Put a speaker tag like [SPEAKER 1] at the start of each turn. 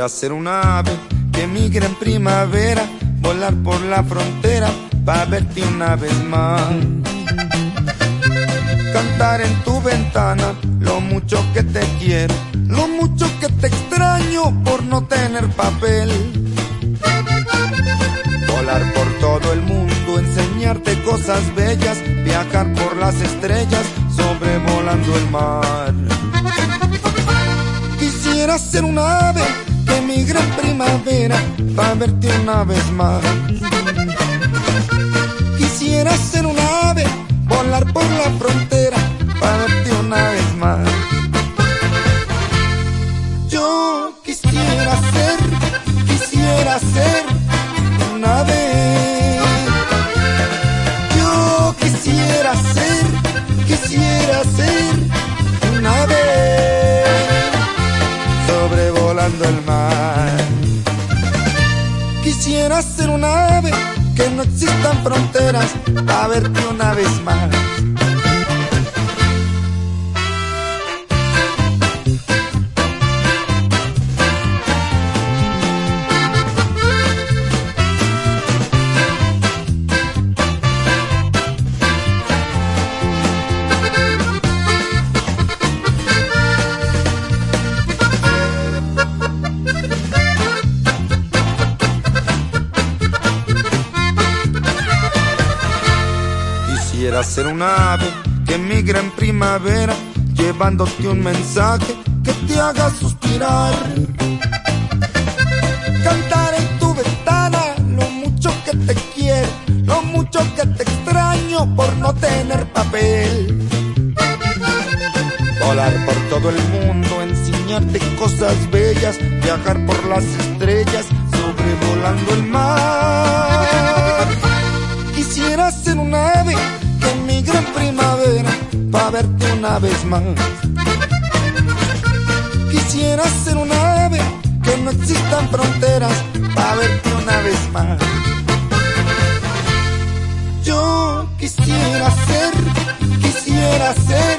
[SPEAKER 1] Quisiera ser un ave que migre en primavera, volar por la frontera para verte una vez más. Cantar en tu ventana lo mucho que te quiero, lo mucho que te extraño por no tener papel. Volar por todo el mundo, enseñarte cosas bellas, viajar por las estrellas, sobrevolando el mar. Quisiera ser un ave que migra en primavera para verte una vez más. Quisiera ser un ave, volar por la frontera para verte una vez más. Yo quisiera ser un ave. Yo quisiera ser un ave, sobrevolando el mar. Quisiera ser un ave que no existan fronteras para verte una vez más. Quisiera ser un ave que migra en primavera, llevándote un mensaje que te haga suspirar. Cantar en tu ventana lo mucho que te quiero, lo mucho que te extraño por no tener papel. Volar por todo el mundo, enseñarte cosas bellas, viajar por las estrellas, sobrevolando el mar. Quisiera ser un ave que migra en primavera para verte una vez más. Quisiera ser un ave que no existan fronteras para verte una vez más. Yo quisiera ser